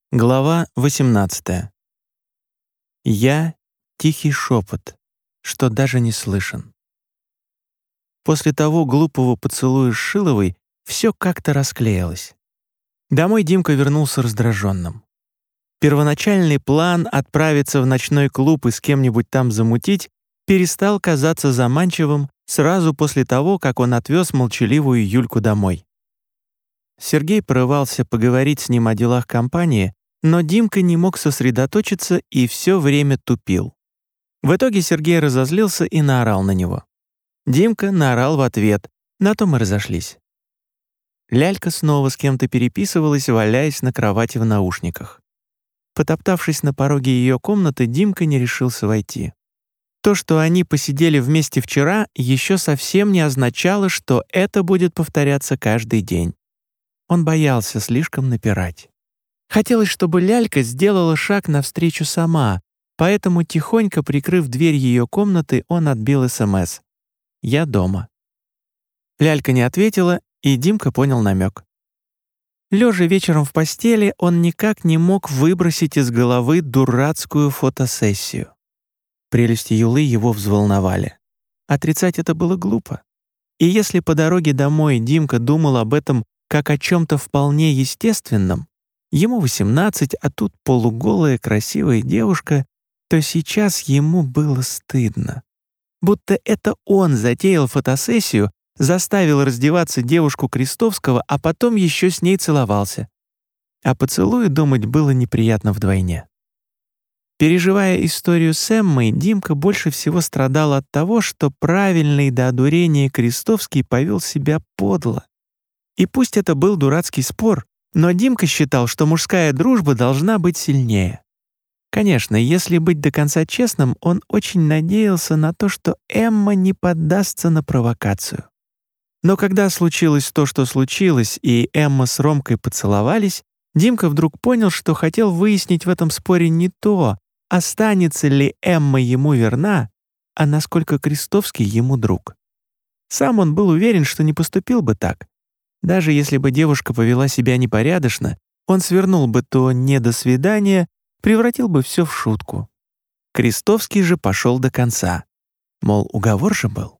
Глава 18. Я — тихий шепот, что даже не слышен. После того глупого поцелуя с Шиловой все как-то расклеилось. Домой Димка вернулся раздраженным. Первоначальный план отправиться в ночной клуб и с кем-нибудь там замутить перестал казаться заманчивым сразу после того, как он отвез молчаливую Юльку домой. Сергей порывался поговорить с ним о делах компании, но Димка не мог сосредоточиться и все время тупил. В итоге Сергей разозлился и наорал на него. Димка наорал в ответ, на том и разошлись. Лялька снова с кем-то переписывалась, валяясь на кровати в наушниках. Потоптавшись на пороге ее комнаты, Димка не решился войти. То, что они посидели вместе вчера, еще совсем не означало, что это будет повторяться каждый день. Он боялся слишком напирать. Хотелось, чтобы Лялька сделала шаг навстречу сама, поэтому, тихонько прикрыв дверь ее комнаты, он отбил СМС: «Я дома». Лялька не ответила, и Димка понял намек. Лежа вечером в постели, он никак не мог выбросить из головы дурацкую фотосессию. Прелести Юлы его взволновали. Отрицать это было глупо. И если по дороге домой Димка думал об этом как о чем-то вполне естественном, ему 18, а тут полуголая красивая девушка, то сейчас ему было стыдно. Будто это он затеял фотосессию, заставил раздеваться девушку Крестовского, а потом еще с ней целовался. О поцелуе думать было неприятно вдвойне. Переживая историю с Эммой, Димка больше всего страдал от того, что правильный до одурения Крестовский повел себя подло. И пусть это был дурацкий спор, но Димка считал, что мужская дружба должна быть сильнее. Конечно, если быть до конца честным, он очень надеялся на то, что Эмма не поддастся на провокацию. Но когда случилось то, что случилось, и Эмма с Ромкой поцеловались, Димка вдруг понял, что хотел выяснить в этом споре не то, останется ли Эмма ему верна, а насколько Крестовский ему друг. Сам он был уверен, что не поступил бы так. Даже если бы девушка повела себя непорядочно, он свернул бы то «не до свидания», превратил бы все в шутку. Крестовский же пошел до конца. Мол, уговор же был.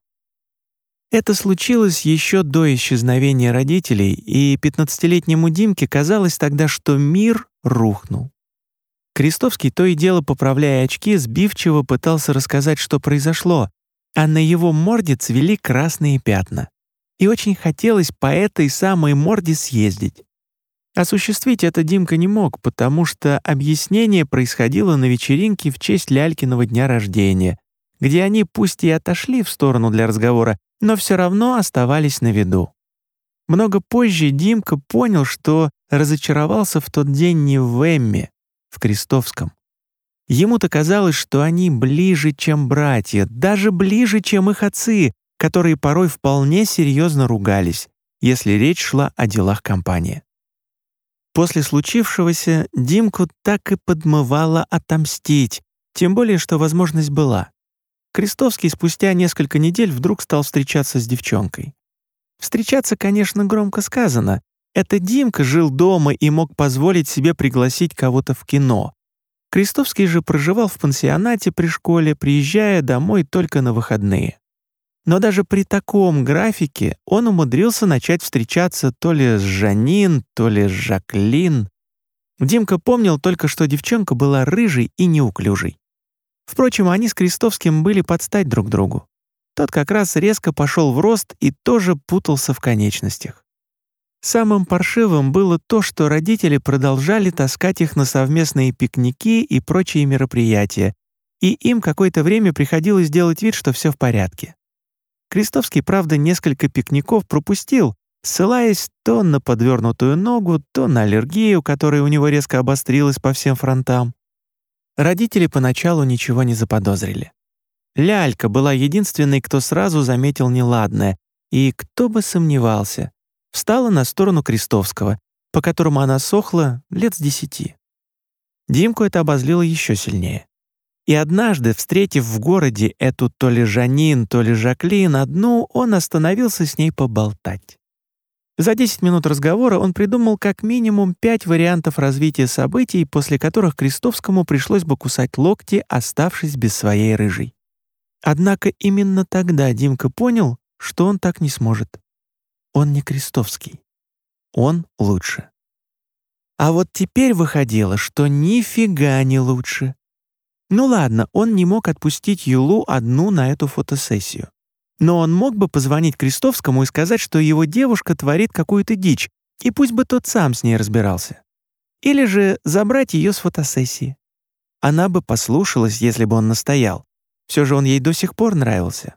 Это случилось еще до исчезновения родителей, и 15-летнему Димке казалось тогда, что мир рухнул. Крестовский, то и дело поправляя очки, сбивчиво пытался рассказать, что произошло, а на его морде цвели красные пятна. И очень хотелось по этой самой морде съездить. Осуществить это Димка не мог, потому что объяснение происходило на вечеринке в честь Лялькиного дня рождения, где они пусть и отошли в сторону для разговора, но все равно оставались на виду. Много позже Димка понял, что разочаровался в тот день не в Эмме, в Крестовском. Ему-то казалось, что они ближе, чем братья, даже ближе, чем их отцы, которые порой вполне серьезно ругались, если речь шла о делах компании. После случившегося Димку так и подмывало отомстить, тем более, что возможность была. Крестовский спустя несколько недель вдруг стал встречаться с девчонкой. Встречаться, конечно, громко сказано. Это Димка жил дома и мог позволить себе пригласить кого-то в кино. Крестовский же проживал в пансионате при школе, приезжая домой только на выходные. Но даже при таком графике он умудрился начать встречаться то ли с Жанин, то ли с Жаклин. Димка помнил только, что девчонка была рыжей и неуклюжей. Впрочем, они с Крестовским были под стать друг другу. Тот как раз резко пошел в рост и тоже путался в конечностях. Самым паршивым было то, что родители продолжали таскать их на совместные пикники и прочие мероприятия, и им какое-то время приходилось делать вид, что все в порядке. Крестовский, правда, несколько пикников пропустил, ссылаясь то на подвернутую ногу, то на аллергию, которая у него резко обострилась по всем фронтам. Родители поначалу ничего не заподозрили. Лялька была единственной, кто сразу заметил неладное, и, кто бы сомневался, встала на сторону Крестовского, по которому она сохла лет с 10. Димку это обозлило еще сильнее. И однажды, встретив в городе эту то ли Жанин, то ли Жаклин одну, он остановился с ней поболтать. За 10 минут разговора он придумал как минимум 5 вариантов развития событий, после которых Крестовскому пришлось бы кусать локти, оставшись без своей рыжей. Однако именно тогда Димка понял, что он так не сможет. Он не Крестовский. Он лучше. А вот теперь выходило, что нифига не лучше. Ну ладно, он не мог отпустить Юлу одну на эту фотосессию. Но он мог бы позвонить Крестовскому и сказать, что его девушка творит какую-то дичь, и пусть бы тот сам с ней разбирался. Или же забрать ее с фотосессии. Она бы послушалась, если бы он настоял. Все же он ей до сих пор нравился.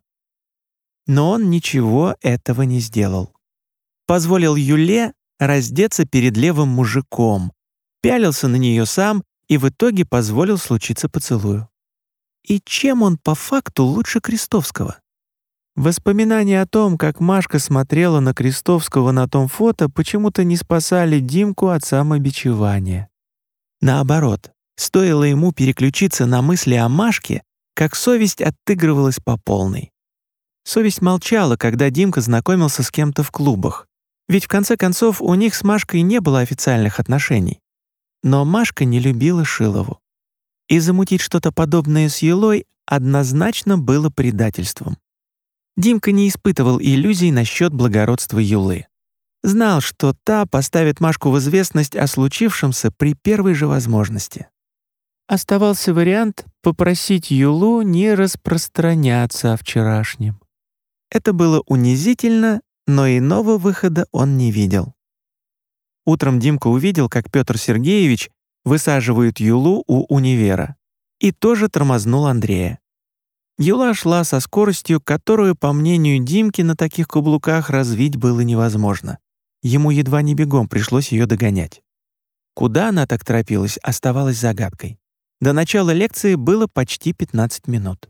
Но он ничего этого не сделал. Позволил Юле раздеться перед левым мужиком, пялился на нее сам и в итоге позволил случиться поцелую. И чем он по факту лучше Крестовского? Воспоминания о том, как Машка смотрела на Крестовского на том фото, почему-то не спасали Димку от самобичевания. Наоборот, стоило ему переключиться на мысли о Машке, как совесть отыгрывалась по полной. Совесть молчала, когда Димка знакомился с кем-то в клубах. Ведь в конце концов у них с Машкой не было официальных отношений. Но Машка не любила Шилову. И замутить что-то подобное с Юлой однозначно было предательством. Димка не испытывал иллюзий насчет благородства Юлы. Знал, что та поставит Машку в известность о случившемся при первой же возможности. Оставался вариант попросить Юлу не распространяться о вчерашнем. Это было унизительно, но иного выхода он не видел. Утром Димка увидел, как Петр Сергеевич высаживает Юлу у универа, и тоже тормознул Андрея. Юла шла со скоростью, которую, по мнению Димки, на таких каблуках развить было невозможно. Ему едва не бегом пришлось ее догонять. Куда она так торопилась, оставалось загадкой. До начала лекции было почти 15 минут.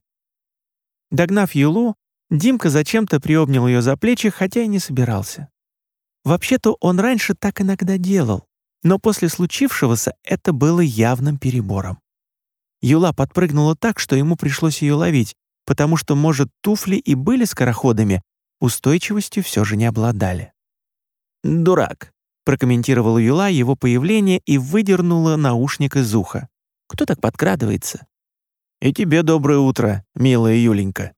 Догнав Юлу, Димка зачем-то приобнял ее за плечи, хотя и не собирался. Вообще-то он раньше так иногда делал, но после случившегося это было явным перебором. Юла подпрыгнула так, что ему пришлось ее ловить, потому что, может, туфли и были скороходами, устойчивостью все же не обладали. «Дурак», — прокомментировала Юла его появление и выдернула наушник из уха. «Кто так подкрадывается?» «И тебе доброе утро, милая Юленька».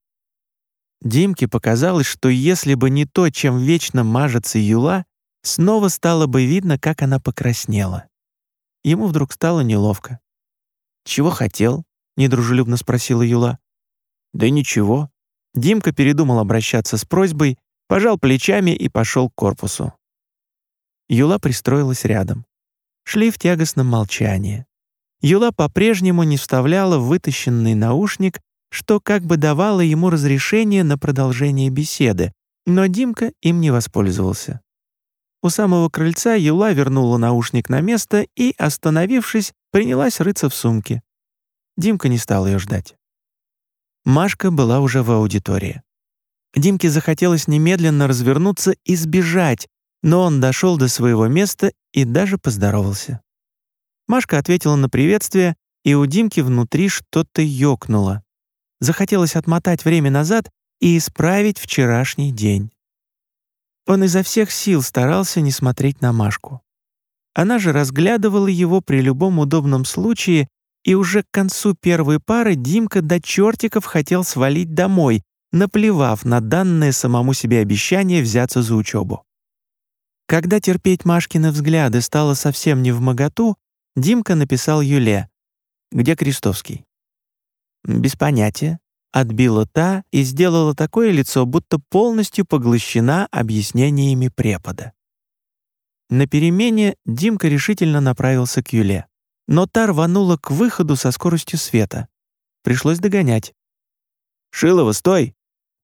Димке показалось, что если бы не то, чем вечно мажется Юла, снова стало бы видно, как она покраснела. Ему вдруг стало неловко. «Чего хотел?» — недружелюбно спросила Юла. «Да ничего». Димка передумал обращаться с просьбой, пожал плечами и пошел к корпусу. Юла пристроилась рядом. Шли в тягостном молчании. Юла по-прежнему не вставляла в вытащенный наушник, что как бы давало ему разрешение на продолжение беседы, но Димка им не воспользовался. У самого крыльца Юла вернула наушник на место и, остановившись, принялась рыться в сумке. Димка не стал ее ждать. Машка была уже в аудитории. Димке захотелось немедленно развернуться и сбежать, но он дошел до своего места и даже поздоровался. Машка ответила на приветствие, и у Димки внутри что-то ёкнуло. Захотелось отмотать время назад и исправить вчерашний день. Он изо всех сил старался не смотреть на Машку. Она же разглядывала его при любом удобном случае, и уже к концу первой пары Димка до чертиков хотел свалить домой, наплевав на данное самому себе обещание взяться за учебу. Когда терпеть Машкины взгляды стало совсем невмоготу, Димка написал Юле: «Где Крестовский?» «Без понятия», — отбила та и сделала такое лицо, будто полностью поглощена объяснениями препода. На перемене Димка решительно направился к Юле, но та рванула к выходу со скоростью света. Пришлось догонять. «Шилова, стой!»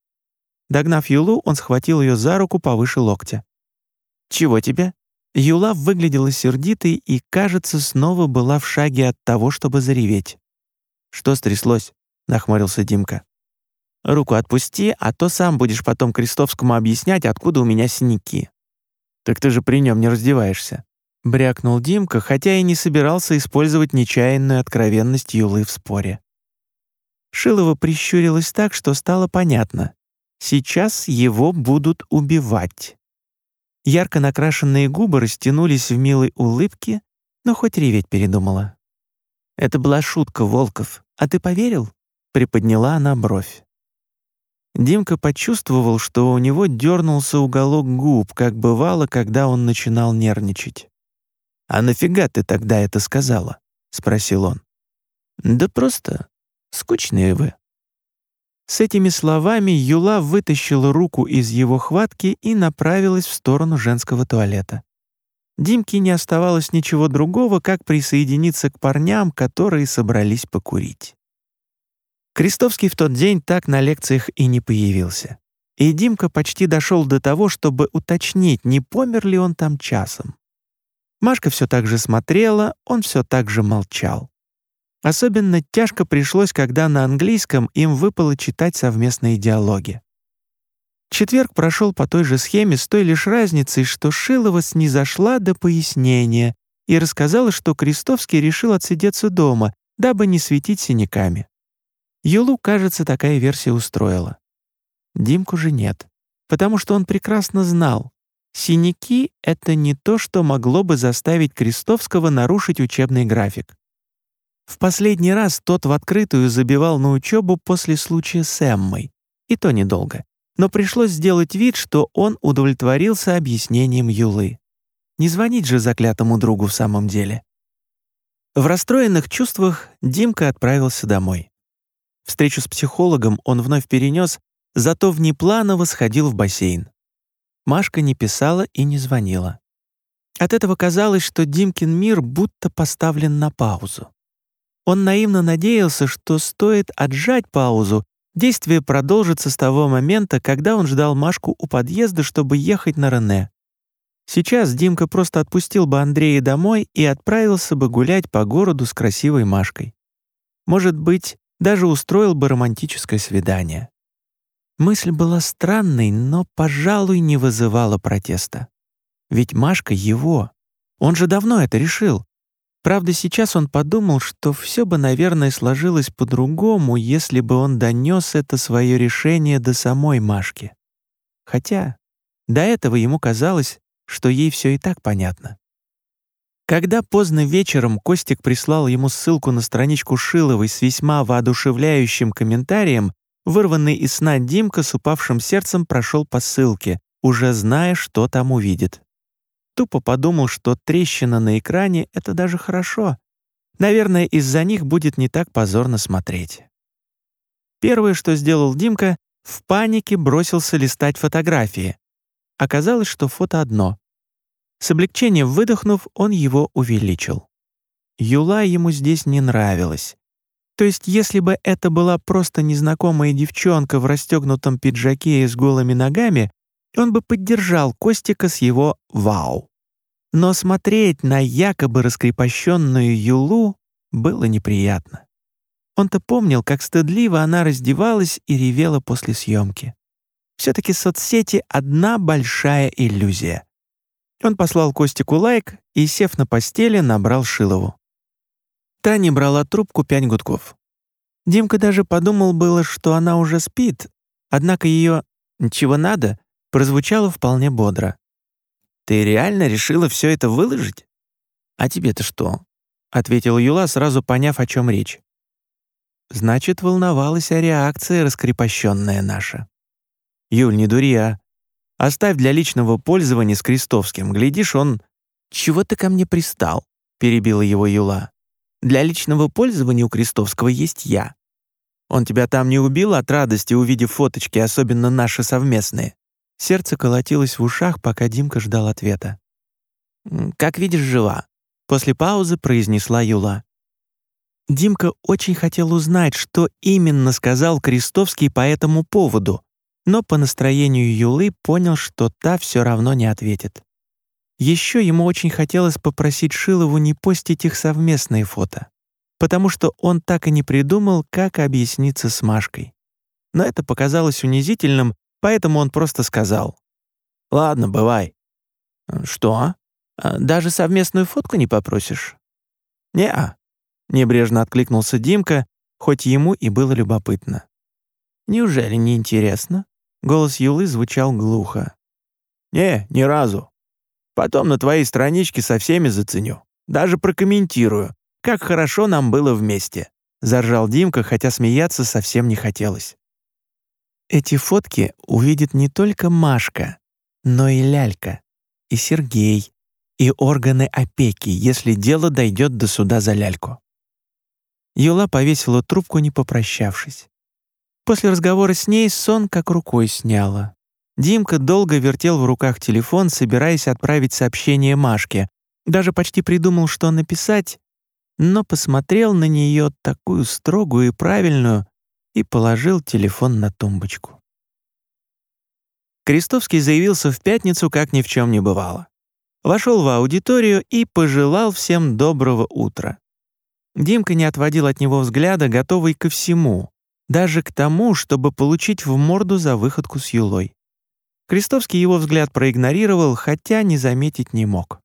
Догнав Юлу, он схватил ее за руку повыше локтя. «Чего тебе?» Юла выглядела сердитой и, кажется, снова была в шаге от того, чтобы зареветь. «Что стряслось?» — нахмурился Димка. «Руку отпусти, а то сам будешь потом Крестовскому объяснять, откуда у меня синяки». «Так ты же при нем не раздеваешься», — брякнул Димка, хотя и не собирался использовать нечаянную откровенность Юлы в споре. Шилова прищурилась так, что стало понятно. Сейчас его будут убивать. Ярко накрашенные губы растянулись в милой улыбке, но хоть реветь передумала. «Это была шутка, Волков. А ты поверил?» — приподняла она бровь. Димка почувствовал, что у него дернулся уголок губ, как бывало, когда он начинал нервничать. «А нафига ты тогда это сказала?» — спросил он. «Да просто скучные вы». С этими словами Юла вытащила руку из его хватки и направилась в сторону женского туалета. Димке не оставалось ничего другого, как присоединиться к парням, которые собрались покурить. Крестовский в тот день так на лекциях и не появился. И Димка почти дошел до того, чтобы уточнить, не помер ли он там часом. Машка все так же смотрела, он все так же молчал. Особенно тяжко пришлось, когда на английском им выпало читать совместные диалоги. Четверг прошел по той же схеме с той лишь разницей, что Шилова снизошла до пояснения и рассказала, что Крестовский решил отсидеться дома, дабы не светить синяками. Юлу, кажется, такая версия устроила. Димку же нет, потому что он прекрасно знал, синяки — это не то, что могло бы заставить Крестовского нарушить учебный график. В последний раз тот в открытую забивал на учебу после случая с Эммой, и то недолго, но пришлось сделать вид, что он удовлетворился объяснением Юлы. Не звонить же заклятому другу в самом деле. В расстроенных чувствах Димка отправился домой. Встречу с психологом он вновь перенес, зато внепланово сходил в бассейн. Машка не писала и не звонила. От этого казалось, что Димкин мир будто поставлен на паузу. Он наивно надеялся, что стоит отжать паузу, действие продолжится с того момента, когда он ждал Машку у подъезда, чтобы ехать на Рене. Сейчас Димка просто отпустил бы Андрея домой и отправился бы гулять по городу с красивой Машкой. Может быть, даже устроил бы романтическое свидание. Мысль была странной, но, пожалуй, не вызывала протеста. Ведь Машка его. Он же давно это решил. Правда, сейчас он подумал, что все бы, наверное, сложилось по-другому, если бы он донес это свое решение до самой Машки. Хотя до этого ему казалось, что ей все и так понятно. Когда поздно вечером Костик прислал ему ссылку на страничку Шиловой с весьма воодушевляющим комментарием, вырванный из сна Димка с упавшим сердцем прошел по ссылке, уже зная, что там увидит. Тупо подумал, что трещина на экране — это даже хорошо. Наверное, из-за них будет не так позорно смотреть. Первое, что сделал Димка, в панике бросился листать фотографии. Оказалось, что фото одно. С облегчением выдохнув, он его увеличил. Юла ему здесь не нравилась. То есть, если бы это была просто незнакомая девчонка в расстегнутом пиджаке и с голыми ногами, он бы поддержал Костика с его «вау». Но смотреть на якобы раскрепощенную Юлу было неприятно. Он-то помнил, как стыдливо она раздевалась и ревела после съемки. Все-таки соцсети — одна большая иллюзия. Он послал Костику лайк и, сев на постели, набрал Шилову. Та не брала трубку 5 гудков. Димка даже подумал было, что она уже спит, однако ее «чего надо» прозвучало вполне бодро. «Ты реально решила все это выложить?» «А тебе-то что?» — ответила Юла, сразу поняв, о чем речь. «Значит, волновалась о реакции раскрепощенная наша». «Юль, не дури, а. Оставь для личного пользования с Крестовским. Глядишь, он...» «Чего ты ко мне пристал?» — перебила его Юла. «Для личного пользования у Крестовского есть я. Он тебя там не убил от радости, увидев фоточки, особенно наши совместные?» Сердце колотилось в ушах, пока Димка ждал ответа. «Как видишь, жива», — после паузы произнесла Юла. Димка очень хотел узнать, что именно сказал Крестовский по этому поводу, но по настроению Юлы понял, что та все равно не ответит. Еще ему очень хотелось попросить Шилову не постить их совместные фото, потому что он так и не придумал, как объясниться с Машкой. Но это показалось унизительным, поэтому он просто сказал: «Ладно, бывай». «Что? Даже совместную фотку не попросишь?» «Не-а», — небрежно откликнулся Димка, хоть ему и было любопытно. «Неужели не интересно?» Голос Юлы звучал глухо. «Не, ни разу. Потом на твоей страничке со всеми заценю. Даже прокомментирую, как хорошо нам было вместе», — заржал Димка, хотя смеяться совсем не хотелось. Эти фотки увидит не только Машка, но и Лялька, и Сергей, и органы опеки, если дело дойдет до суда за Ляльку. Юла повесила трубку, не попрощавшись. После разговора с ней сон как рукой сняло. Димка долго вертел в руках телефон, собираясь отправить сообщение Машке. Даже почти придумал, что написать, но посмотрел на нее такую строгую и правильную и положил телефон на тумбочку. Крестовский заявился в пятницу, как ни в чем не бывало. Вошел в аудиторию и пожелал всем доброго утра. Димка не отводил от него взгляда, готовый ко всему, даже к тому, чтобы получить в морду за выходку с Юлой. Крестовский его взгляд проигнорировал, хотя не заметить не мог.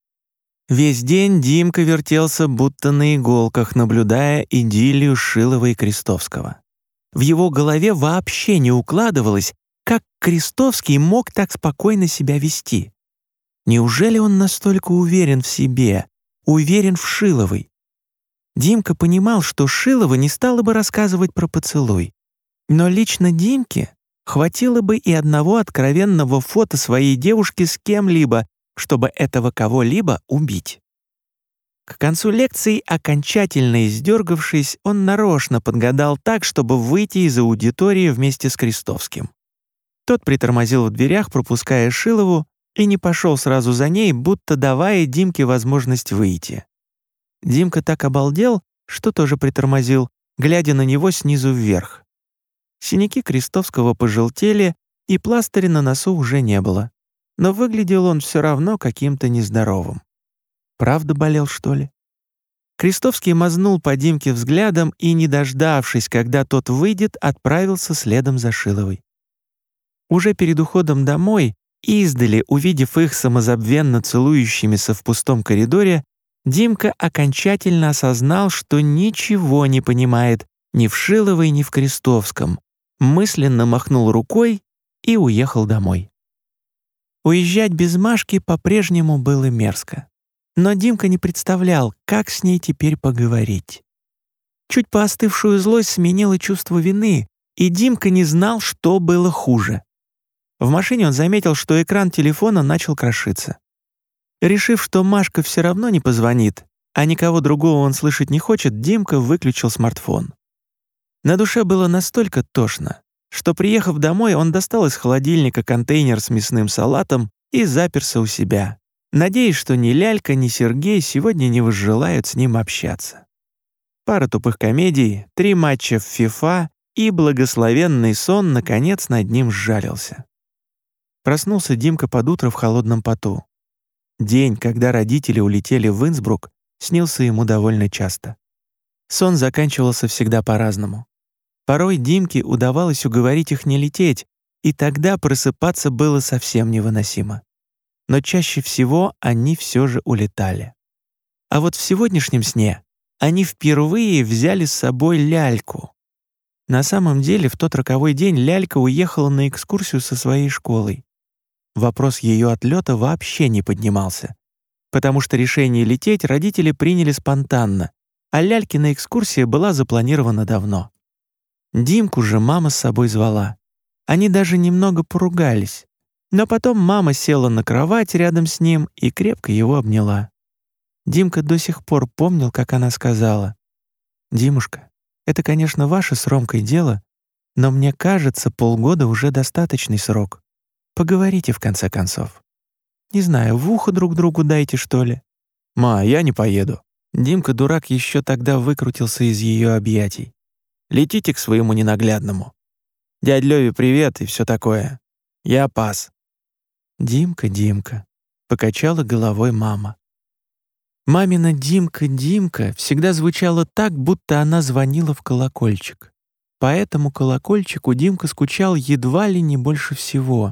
Весь день Димка вертелся будто на иголках, наблюдая идиллию Шилова и Крестовского. В его голове вообще не укладывалось, как Крестовский мог так спокойно себя вести. Неужели он настолько уверен в себе, уверен в Шиловой? Димка понимал, что Шилова не стала бы рассказывать про поцелуй. Но лично Димке хватило бы и одного откровенного фото своей девушки с кем-либо, чтобы этого кого-либо убить. К концу лекции, окончательно издергавшись, он нарочно подгадал так, чтобы выйти из аудитории вместе с Крестовским. Тот притормозил в дверях, пропуская Шилову, и не пошел сразу за ней, будто давая Димке возможность выйти. Димка так обалдел, что тоже притормозил, глядя на него снизу вверх. Синяки Крестовского пожелтели, и пластыря на носу уже не было. Но выглядел он все равно каким-то нездоровым. Правда болел, что ли? Крестовский мазнул по Димке взглядом и, не дождавшись, когда тот выйдет, отправился следом за Шиловой. Уже перед уходом домой, издали, увидев их самозабвенно целующимися в пустом коридоре, Димка окончательно осознал, что ничего не понимает ни в Шиловой, ни в Крестовском, мысленно махнул рукой и уехал домой. Уезжать без Машки по-прежнему было мерзко. Но Димка не представлял, как с ней теперь поговорить. Чуть поостывшую злость сменило чувство вины, и Димка не знал, что было хуже. В машине он заметил, что экран телефона начал крошиться. Решив, что Машка все равно не позвонит, а никого другого он слышать не хочет, Димка выключил смартфон. На душе было настолько тошно, что, приехав домой, он достал из холодильника контейнер с мясным салатом и заперся у себя, надеясь, что ни Лялька, ни Сергей сегодня не возжелают с ним общаться. Пара тупых комедий, 3 матча в FIFA и благословенный сон наконец над ним сжалился. Проснулся Димка под утро в холодном поту. День, когда родители улетели в Инсбрук, снился ему довольно часто. Сон заканчивался всегда по-разному. Порой Димке удавалось уговорить их не лететь, и тогда просыпаться было совсем невыносимо. Но чаще всего они все же улетали. А вот в сегодняшнем сне они впервые взяли с собой Ляльку. На самом деле в тот роковой день Лялька уехала на экскурсию со своей школой. Вопрос ее отлета вообще не поднимался, потому что решение лететь родители приняли спонтанно, а Лялькина экскурсия была запланирована давно. Димку же мама с собой звала. Они даже немного поругались, но потом мама села на кровать рядом с ним и крепко его обняла. Димка до сих пор помнил, как она сказала: «Димушка, это, конечно, ваше с Ромкой дело, но мне кажется, полгода уже достаточный срок. Поговорите, в конце концов. Не знаю, в ухо друг другу дайте, что ли?» «Ма, я не поеду». Димка-дурак еще тогда выкрутился из ее объятий. «Летите к своему ненаглядному. Дядь Лёве привет и все такое. Я пас». «Димка, Димка», — покачала головой мама. Мамина «Димка, Димка» всегда звучала так, будто она звонила в колокольчик. По этому колокольчику Димка скучал едва ли не больше всего.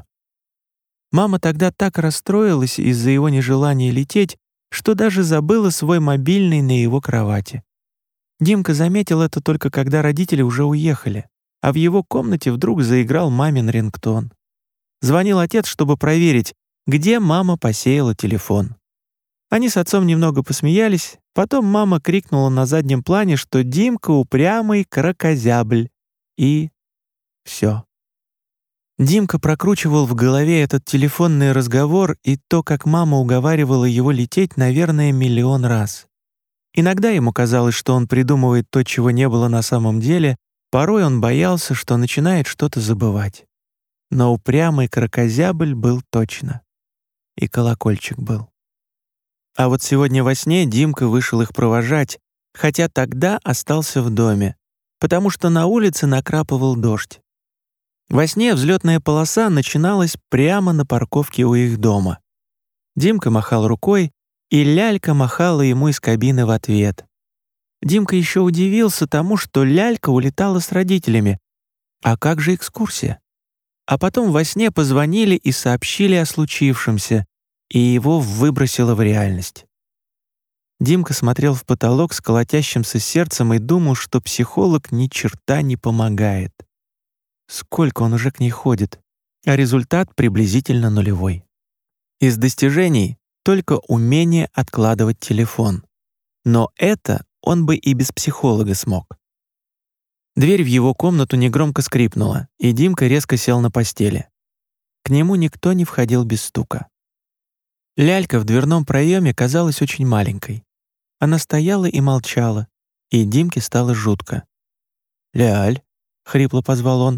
Мама тогда так расстроилась из-за его нежелания лететь, что даже забыла свой мобильный на его кровати. Димка заметил это только когда родители уже уехали, а в его комнате вдруг заиграл мамин рингтон. Звонил отец, чтобы проверить, где мама посеяла телефон. Они с отцом немного посмеялись, потом мама крикнула на заднем плане, что Димка упрямый кракозябль. И все. Димка прокручивал в голове этот телефонный разговор и то, как мама уговаривала его лететь, наверное, миллион раз. Иногда ему казалось, что он придумывает то, чего не было на самом деле, порой он боялся, что начинает что-то забывать. Но упрямый кракозябль был точно. И колокольчик был. А вот сегодня во сне Димка вышел их провожать, хотя тогда остался в доме, потому что на улице накрапывал дождь. Во сне взлетная полоса начиналась прямо на парковке у их дома. Димка махал рукой, и лялька махала ему из кабины в ответ. Димка еще удивился тому, что лялька улетала с родителями. А как же экскурсия? А потом во сне позвонили и сообщили о случившемся, и его выбросило в реальность. Димка смотрел в потолок с колотящимся сердцем и думал, что психолог ни черта не помогает. Сколько он уже к ней ходит, а результат приблизительно нулевой. Из достижений только умение откладывать телефон. Но это он бы и без психолога смог. Дверь в его комнату негромко скрипнула, и Димка резко сел на постели. К нему никто не входил без стука. Лялька в дверном проеме казалась очень маленькой. Она стояла и молчала, и Димке стало жутко. «Ляль!» — хрипло позвал он.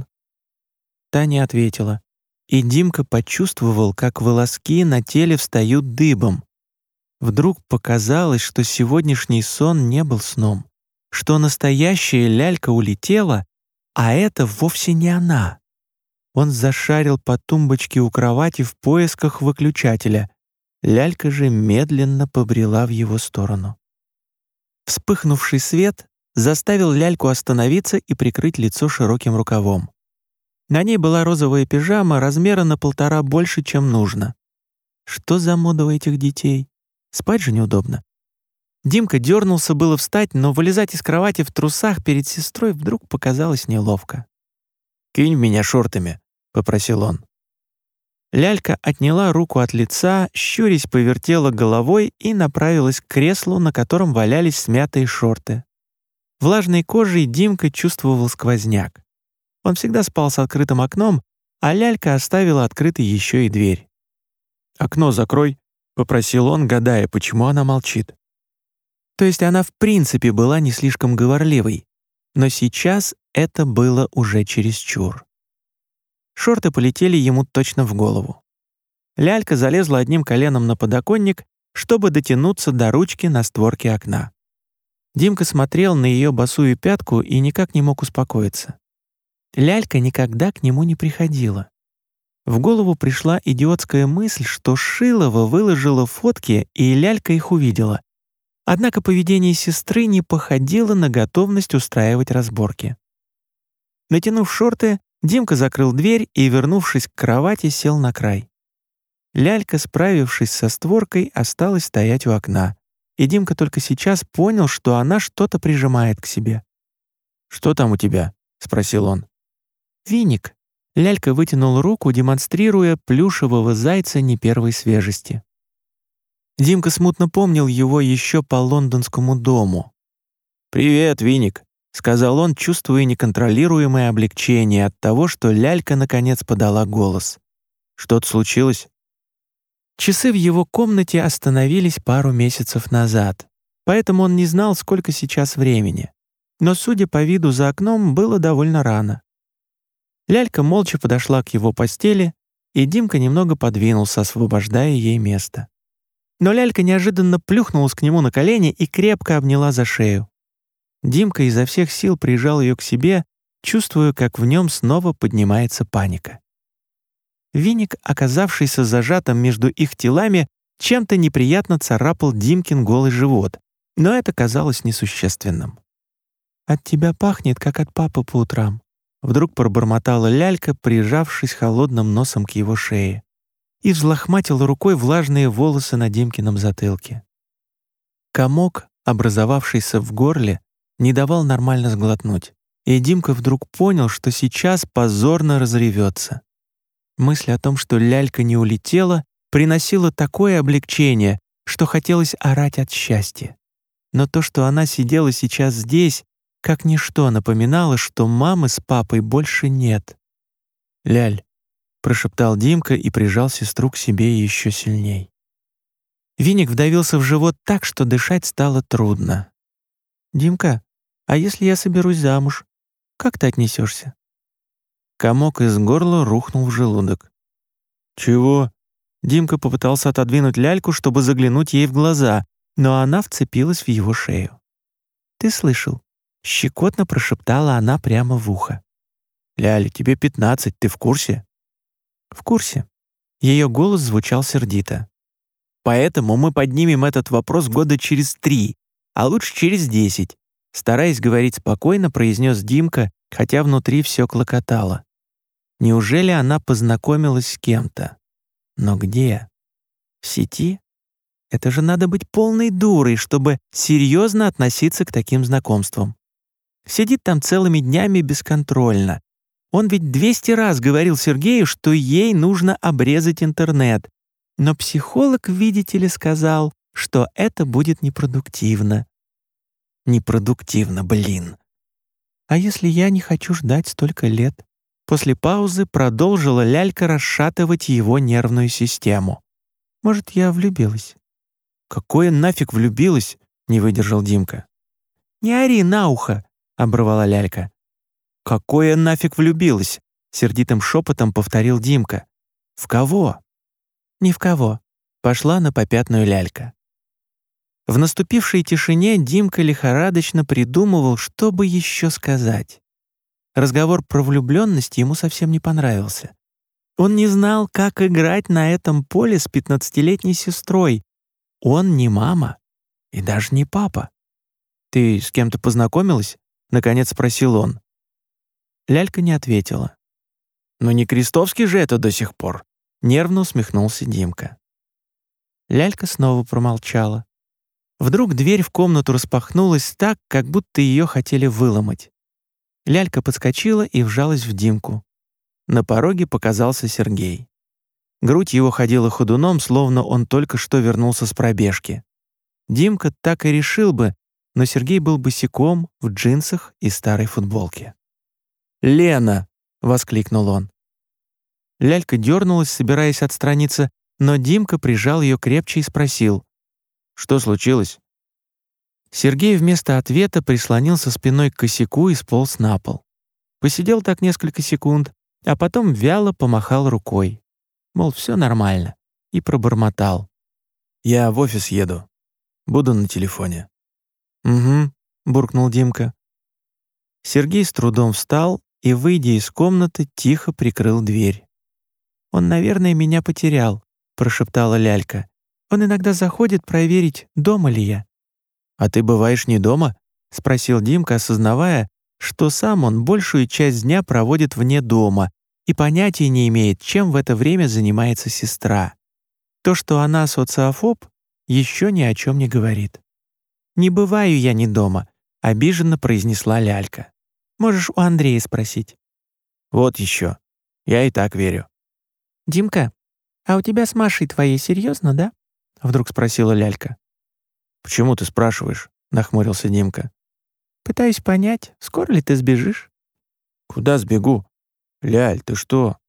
Та не ответила, и Димка почувствовал, как волоски на теле встают дыбом. Вдруг показалось, что сегодняшний сон не был сном, что настоящая лялька улетела, а это вовсе не она. Он зашарил по тумбочке у кровати в поисках выключателя. Лялька же медленно побрела в его сторону. Вспыхнувший свет заставил ляльку остановиться и прикрыть лицо широким рукавом. На ней была розовая пижама размера на 1,5 больше, чем нужно. Что за мода у этих детей? Спать же неудобно. Димка дернулся было встать, но вылезать из кровати в трусах перед сестрой вдруг показалось неловко. «Кинь в меня шортами», — попросил он. Лялька отняла руку от лица, щурясь повертела головой и направилась к креслу, на котором валялись смятые шорты. Влажной кожей Димка чувствовал сквозняк. Он всегда спал с открытым окном, а лялька оставила открытой еще и дверь. «Окно закрой», — попросил он, гадая, почему она молчит. То есть она в принципе была не слишком говорливой, но сейчас это было уже чересчур. Шорты полетели ему точно в голову. Лялька залезла одним коленом на подоконник, чтобы дотянуться до ручки на створке окна. Димка смотрел на ее босую пятку и никак не мог успокоиться. Лялька никогда к нему не приходила. В голову пришла идиотская мысль, что Шилова выложила фотки, и лялька их увидела. Однако поведение сестры не походило на готовность устраивать разборки. Натянув шорты, Димка закрыл дверь и, вернувшись к кровати, сел на край. Лялька, справившись со створкой, осталась стоять у окна, и Димка только сейчас понял, что она что-то прижимает к себе. «Что там у тебя?» — спросил он. «Виник». Лялька вытянула руку, демонстрируя плюшевого зайца не первой свежести. Димка смутно помнил его еще по лондонскому дому. «Привет, Виник», — сказал он, чувствуя неконтролируемое облегчение от того, что лялька наконец подала голос. «Что-то случилось?» Часы в его комнате остановились пару месяцев назад, поэтому он не знал, сколько сейчас времени. Но, судя по виду за окном, было довольно рано. Лялька молча подошла к его постели, и Димка немного подвинулся, освобождая ей место. Но лялька неожиданно плюхнулась к нему на колени и крепко обняла за шею. Димка изо всех сил прижал ее к себе, чувствуя, как в нем снова поднимается паника. Виник, оказавшийся зажатым между их телами, чем-то неприятно царапал Димкин голый живот, но это казалось несущественным. «От тебя пахнет, как от папы по утрам», — вдруг пробормотала лялька, прижавшись холодным носом к его шее, и взлохматила рукой влажные волосы на Димкином затылке. Комок, образовавшийся в горле, не давал нормально сглотнуть, и Димка вдруг понял, что сейчас позорно разревется. Мысль о том, что лялька не улетела, приносило такое облегчение, что хотелось орать от счастья. Но то, что она сидела сейчас здесь, как ничто напоминало, что мамы с папой больше нет. «Ляль», — прошептал Димка и прижал сестру к себе еще сильней. Виник вдавился в живот так, что дышать стало трудно. «Димка, а если я соберусь замуж, как ты отнесешься?» Комок из горла рухнул в желудок. «Чего?» Димка попытался отодвинуть ляльку, чтобы заглянуть ей в глаза, но она вцепилась в его шею. «Ты слышал?» — щекотно прошептала она прямо в ухо. «Ляля, тебе 15, ты в курсе?» «В курсе». Ее голос звучал сердито. «Поэтому мы поднимем этот вопрос года через 3, а лучше через 10», стараясь говорить спокойно, произнес Димка, хотя внутри все клокотало. Неужели она познакомилась с кем-то? Но где? В сети? Это же надо быть полной дурой, чтобы серьезно относиться к таким знакомствам. Сидит там целыми днями бесконтрольно. Он ведь 200 раз говорил Сергею, что ей нужно обрезать интернет. Но психолог, видите ли, сказал, что это будет непродуктивно. Непродуктивно, блин. А если я не хочу ждать столько лет? После паузы продолжила лялька расшатывать его нервную систему. Может, я влюбилась? «Какое нафиг влюбилась?» — не выдержал Димка. «Не ори на ухо!» — оборвала лялька. «Какое нафиг влюбилась?» — сердитым шепотом повторил Димка. «В кого?» «Ни в кого», — пошла на попятную лялька. В наступившей тишине Димка лихорадочно придумывал, что бы еще сказать. Разговор про влюбленность ему совсем не понравился. Он не знал, как играть на этом поле с 15-летней сестрой. Он не мама и даже не папа. «Ты с кем-то познакомилась?» — наконец спросил он. Лялька не ответила. «Но не Крестовский же это до сих пор», — нервно усмехнулся Димка. Лялька снова промолчала. Вдруг дверь в комнату распахнулась так, как будто ее хотели выломать. Лялька подскочила и вжалась в Димку. На пороге показался Сергей. Грудь его ходила ходуном, словно он только что вернулся с пробежки. Димка так и решил бы, но Сергей был босиком, в джинсах и старой футболке. «Лена!» — воскликнул он. Лялька дернулась, собираясь отстраниться, но Димка прижал ее крепче и спросил: «Что случилось?» Сергей вместо ответа прислонился спиной к косяку и сполз на пол. Посидел так несколько секунд, а потом вяло помахал рукой. Мол, все нормально, и пробормотал: «Я в офис еду. Буду на телефоне». «Угу», — буркнул Димка. Сергей с трудом встал и, выйдя из комнаты, тихо прикрыл дверь. «Он, наверное, меня потерял», — прошептала лялька. «Он иногда заходит проверить, дома ли я». «А ты бываешь не дома?» — спросил Димка, осознавая, что сам он большую часть дня проводит вне дома и понятия не имеет, чем в это время занимается сестра. То, что она социофоб, еще ни о чем не говорит. «Не бываю я не дома», — обиженно произнесла лялька. «Можешь у Андрея спросить». «Вот еще. Я и так верю». «Димка, а у тебя с Машей твоей серьезно, да?» — вдруг спросила лялька. «Почему ты спрашиваешь?» — нахмурился Димка. «Пытаюсь понять, скоро ли ты сбежишь?» «Куда сбегу? Ляль, ты что?»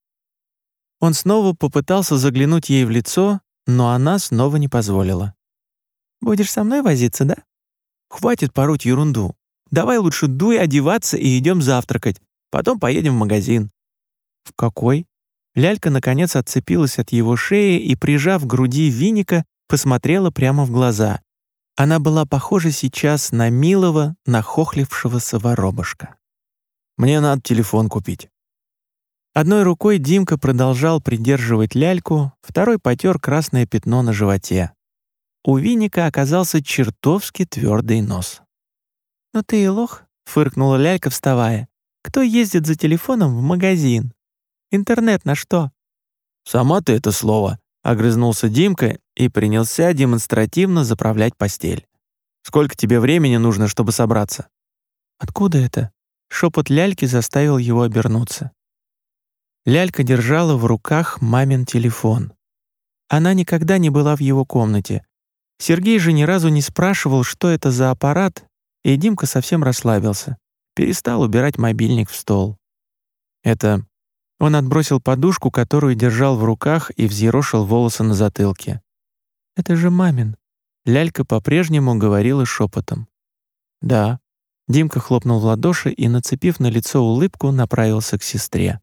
Он снова попытался заглянуть ей в лицо, но она снова не позволила. «Будешь со мной возиться, да?» «Хватит пороть ерунду. Давай лучше дуй одеваться и идем завтракать. Потом поедем в магазин». «В какой?» Лялька наконец отцепилась от его шеи и, прижав к груди Виника, посмотрела прямо в глаза. Она была похожа сейчас на милого, нахохлившегося воробушка. «Мне надо телефон купить». Одной рукой Димка продолжал придерживать ляльку, второй потер красное пятно на животе. У Виника оказался чертовски твердый нос. «Ну ты и лох», — фыркнула лялька, вставая. «Кто ездит за телефоном в магазин? Интернет на что?» «Сама ты это слово», — огрызнулся Димка и принялся демонстративно заправлять постель. «Сколько тебе времени нужно, чтобы собраться?» «Откуда это?» Шепот ляльки заставил его обернуться. Лялька держала в руках мамин телефон. Она никогда не была в его комнате. Сергей же ни разу не спрашивал, что это за аппарат, и Димка совсем расслабился, перестал убирать мобильник в стол. Это... Он отбросил подушку, которую держал в руках, и взъерошил волосы на затылке. «Это же мамин». Лялька по-прежнему говорила шепотом. «Да». Димка хлопнул в ладоши и, нацепив на лицо улыбку, направился к сестре.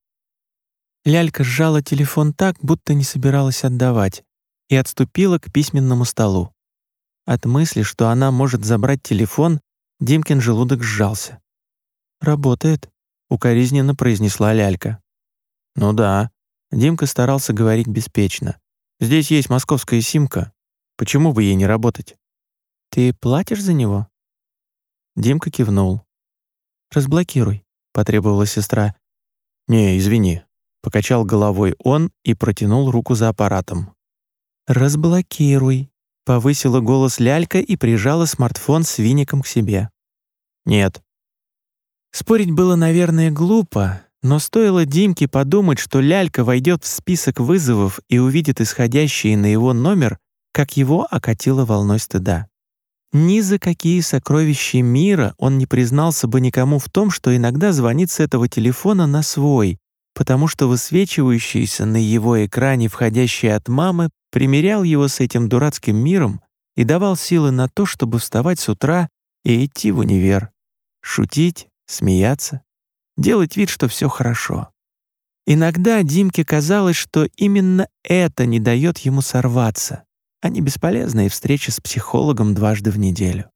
Лялька сжала телефон так, будто не собиралась отдавать, и отступила к письменному столу. От мысли, что она может забрать телефон, Димкин желудок сжался. «Работает», — укоризненно произнесла Лялька. «Ну да», — Димка старался говорить беспечно. «Здесь есть московская симка. Почему бы ей не работать?» «Ты платишь за него?» Димка кивнул. «Разблокируй», — потребовала сестра. «Не, извини», — покачал головой он и протянул руку за аппаратом. «Разблокируй», — повысила голос Лялька и прижала смартфон с веником к себе. «Нет». Спорить было, наверное, глупо, но стоило Димке подумать, что Лялька войдет в список вызовов и увидит исходящий на его номер, как его окатило волной стыда. Ни за какие сокровища мира он не признался бы никому в том, что иногда звонит с этого телефона на свой, потому что высвечивающийся на его экране входящий от мамы примирял его с этим дурацким миром и давал силы на то, чтобы вставать с утра и идти в универ, шутить, смеяться, делать вид, что все хорошо. Иногда Димке казалось, что именно это не дает ему сорваться, а не бесполезные встречи с психологом дважды в неделю.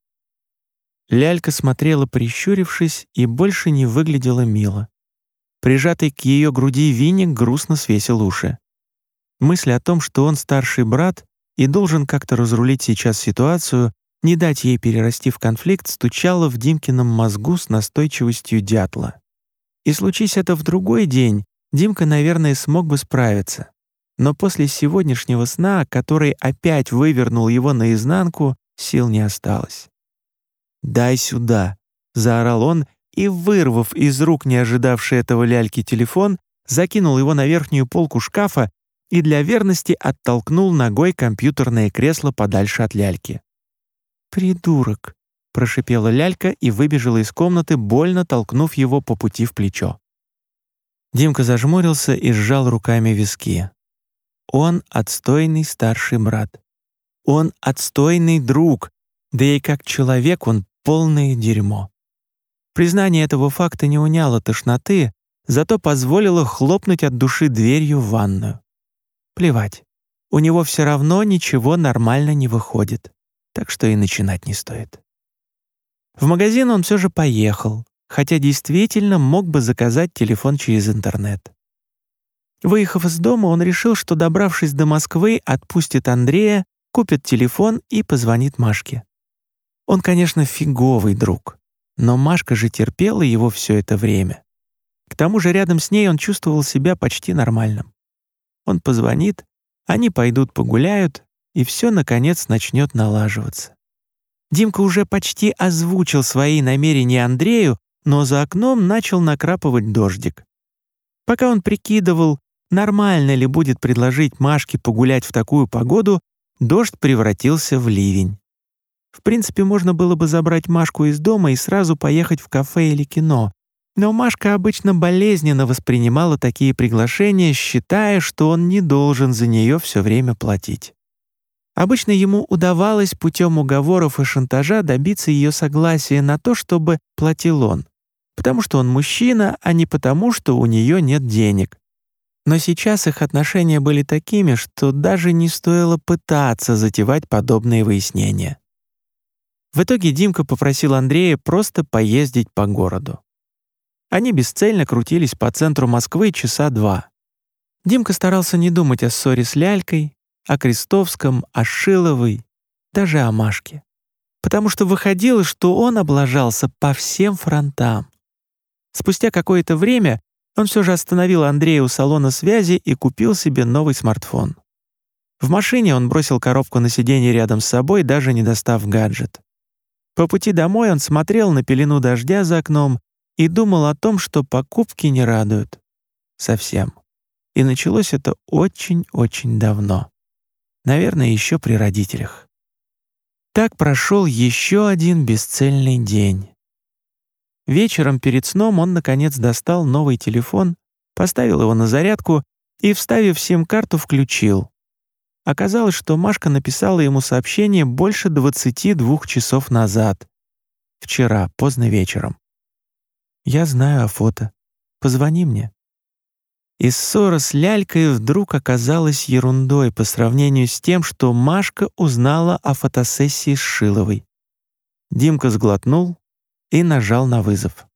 Лялька смотрела, прищурившись, и больше не выглядела мило. Прижатый к ее груди веник грустно свесил уши. Мысль о том, что он старший брат и должен как-то разрулить сейчас ситуацию, не дать ей перерасти в конфликт, стучала в Димкином мозгу с настойчивостью дятла. И случись это в другой день, Димка, наверное, смог бы справиться. Но после сегодняшнего сна, который опять вывернул его наизнанку, сил не осталось. «Дай сюда!» — заорал он и, вырвав из рук не ожидавший этого Ляльки телефон, закинул его на верхнюю полку шкафа и для верности оттолкнул ногой компьютерное кресло подальше от Ляльки. «Придурок!» — прошипела Лялька и выбежала из комнаты, больно толкнув его по пути в плечо. Димка зажмурился и сжал руками виски. Он отстойный старший брат. Он отстойный друг, да и как человек он полное дерьмо. Признание этого факта не уняло тошноты, зато позволило хлопнуть от души дверью в ванную. Плевать, у него все равно ничего нормально не выходит, так что и начинать не стоит. В магазин он все же поехал, хотя действительно мог бы заказать телефон через интернет. Выехав из дома, он решил, что, добравшись до Москвы, отпустит Андрея, купит телефон и позвонит Машке. Он, конечно, фиговый друг, но Машка же терпела его все это время. К тому же рядом с ней он чувствовал себя почти нормальным. Он позвонит, они пойдут погуляют, и все, наконец, начнет налаживаться. Димка уже почти озвучил свои намерения Андрею, но за окном начал накрапывать дождик. Пока он прикидывал, нормально ли будет предложить Машке погулять в такую погоду, дождь превратился в ливень. В принципе, можно было бы забрать Машку из дома и сразу поехать в кафе или кино, но Машка обычно болезненно воспринимала такие приглашения, считая, что он не должен за нее все время платить. Обычно ему удавалось путем уговоров и шантажа добиться ее согласия на то, чтобы платил он, потому что он мужчина, а не потому, что у нее нет денег. Но сейчас их отношения были такими, что даже не стоило пытаться затевать подобные выяснения. В итоге Димка попросил Андрея просто поездить по городу. Они бесцельно крутились по центру Москвы часа 2. Димка старался не думать о ссоре с Лялькой, о Крестовском, о Шиловой, даже о Машке. Потому что выходило, что он облажался по всем фронтам. Спустя какое-то время он все же остановил Андрея у салона связи и купил себе новый смартфон. В машине он бросил коробку на сиденье рядом с собой, даже не достав гаджет. По пути домой он смотрел на пелену дождя за окном и думал о том, что покупки не радуют. Совсем. И началось это очень-очень давно. Наверное, еще при родителях. Так прошел еще один бесцельный день. Вечером перед сном он, наконец, достал новый телефон, поставил его на зарядку и, вставив сим-карту, включил. Оказалось, что Машка написала ему сообщение больше 22 часов назад. Вчера, поздно вечером. «Я знаю о фото. Позвони мне». И ссора с Лялькой вдруг оказалась ерундой по сравнению с тем, что Машка узнала о фотосессии с Шиловой. Димка сглотнул и нажал на вызов.